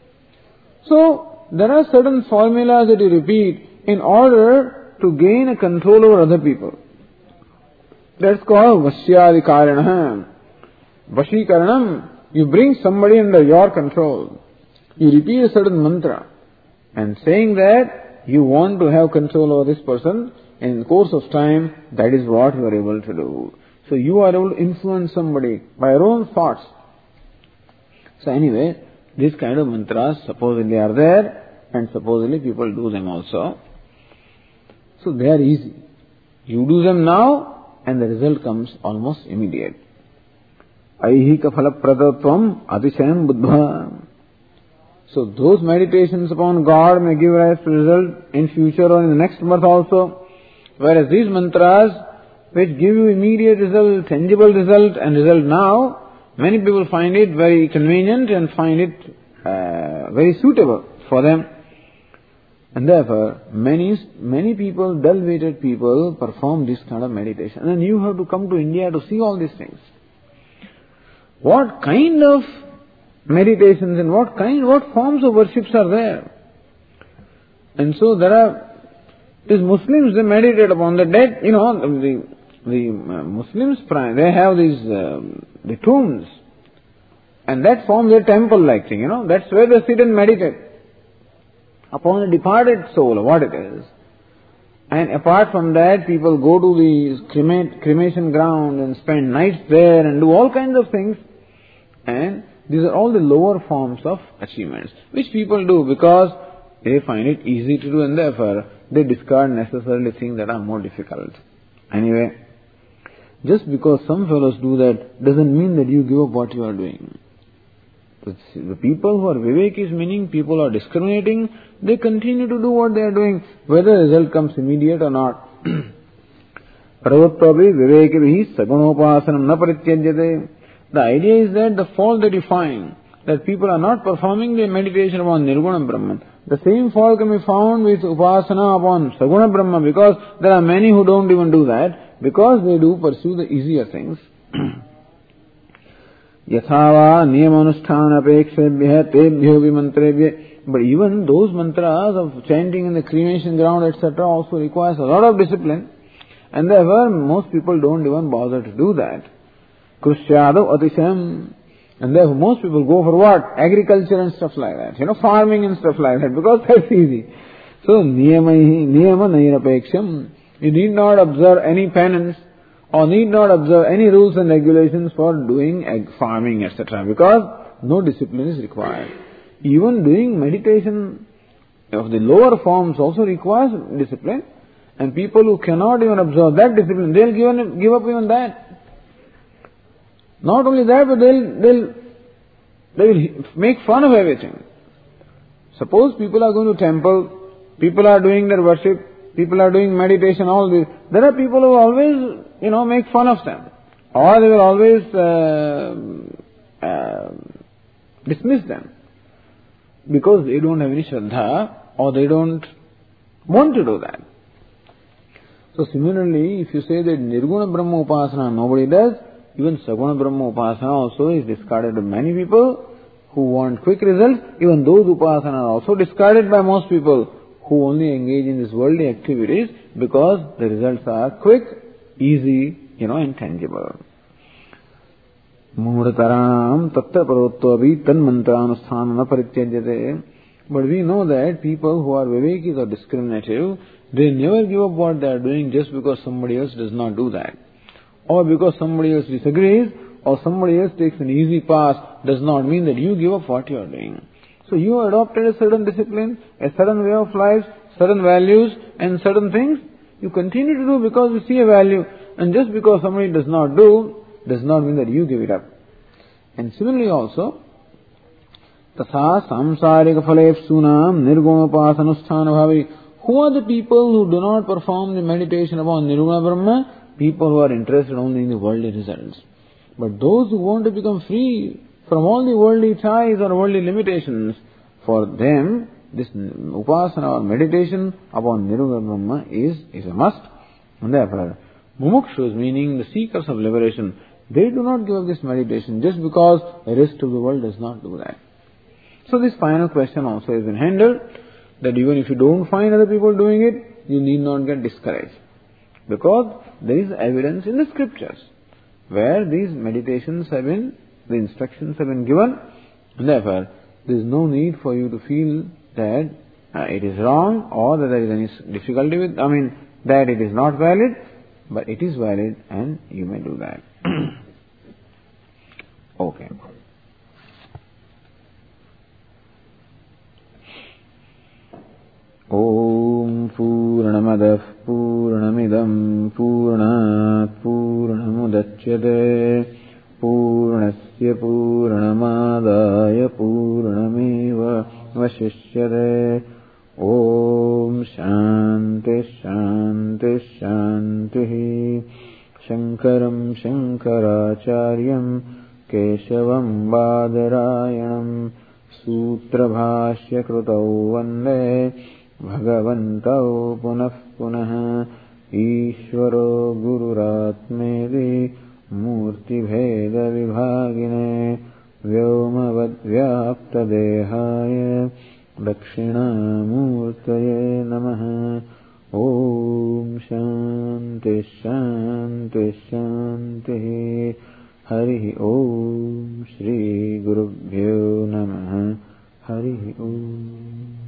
So there are certain formulas that you repeat in order to gain a control over other people. That's called Vasyadikaranam. Vashikaranam, you bring somebody under your control. You repeat a certain mantra and saying that you want to have control over this person, and in the course of time, that is what you are able to do. So you are able to influence somebody by your own thoughts. So anyway, these kind of mantras supposedly are there, and supposedly people do them also. So they are easy. You do them now, and the result comes almost immediate. Aihika phala pradatvam adishayam buddha. So those meditations upon God may give rise to result in future or in the next birth also. Whereas these mantras, which give you immediate result, tangible result and result now, many people find it very convenient and find it uh, very suitable for them. And therefore, many, many people, dull-witted people, perform this kind of meditation. And you have to come to India to see all these things. What kind of meditations and what kind, what forms of worships are there? And so there are, these Muslims, they meditate upon the dead, you know, the, the Muslims, they have these, uh, the tombs. And that forms a temple-like thing, you know, that's where they sit and meditate upon a departed soul, or what it is. And apart from that, people go to the cremate, cremation ground and spend nights there and do all kinds of things. And these are all the lower forms of achievements, which people do because they find it easy to do and therefore they discard necessarily things that are more difficult. Anyway, just because some fellows do that doesn't mean that you give up what you are doing. The people who are Vivekis, meaning people who are discriminating, they continue to do what they are doing, whether the result comes immediate or not. Pravatvavi Vivekivihi Sagunopasanam na parityajyate. The idea is that the fault that you find, that people are not performing their meditation upon Nirguna Brahman, the same fault can be found with Upasana upon Saguna Brahma, because there are many who don't even do that, because they do pursue the easier things. Yathava niyamanusthana apekshebhya tebhyo vimantrebhya. But even those mantras of chanting in the cremation ground, et cetera also requires a lot of discipline. And therefore, most people don't even bother to do that. Krushyadav atisham. And therefore, most people go for what? Agriculture and stuff like that. You know, farming and stuff like that, because that's easy. So, niyamaihi, niyama nairapeksham. You need not observe any penance, or need not observe any rules and regulations for doing egg farming, et cetera, because no discipline is required. Even doing meditation of the lower forms also requires discipline, and people who cannot even observe that discipline, they'll give, give up even that. Not only that, but they'll, they'll, they will make fun of everything. Suppose people are going to temple, people are doing their worship, people are doing meditation, all this. There are people who always, you know, make fun of them. Or they will always uh, uh, dismiss them. Because they don't have any Shraddha, or they don't want to do that. So similarly, if you say that Nirguna Brahma Upasana nobody does, even Saguna Brahma Upasana also is discarded by many people who want quick results. Even those Upasana are also discarded by most people who only engage in these worldly activities because the results are quick, easy, you know, and tangible. Mudataranam tatta parotvavi tan mantranusthana na parityajyate. But we know that people who are Vivekis or discriminative, they never give up what they are doing just because somebody else does not do that. Or because somebody else disagrees, or somebody else takes an easy path, does not mean that you give up what you are doing. So you adopted a certain discipline, a certain way of life, certain values, and certain things, you continue to do because you see a value. And just because somebody does not do, does not mean that you give it up. And similarly also, Tatha samsarika phalepsunam nirgunopasana bhavi. Who are the people who do not perform the meditation upon Nirguna Brahma? People who are interested only in the worldly results. But those who want to become free from all the worldly ties or worldly limitations, for them, this upasana or meditation upon Nirguna Brahma is, is a must. And therefore, mumukshus, meaning the seekers of liberation, they do not give up this meditation just because the rest of the world does not do that. So this final question also has been handled, that even if you don't find other people doing it, you need not get discouraged. Because there is evidence in the scriptures where these meditations have been, the instructions have been given, and therefore there is no need for you to feel that uh, it is wrong or that there is any difficulty with, I mean, that it is not valid, but it is valid and you may do that. Okay. Om Purnamadah Purnamidam Purnat Purnamudachyate Purnasya Purnamadaya Purnameva वशिष्यते। Om Shanti शांति शांतिः। शंकरं शंकराचार्यं केशवं बादरायणं सूत्रभाष्यकृतौ वन्दे भगवन्तौ पुनः पुनः। ईश्वरो गुरुरात्मेति मूर्तिभेदविभागिने व्योमवद्व्याप्तदेहाय दक्षिणामूर्तये नमः। ओम शांति शांति शांतिः। हरिः ओम। श्री गुरुभ्यो नमः। हरिः ओम।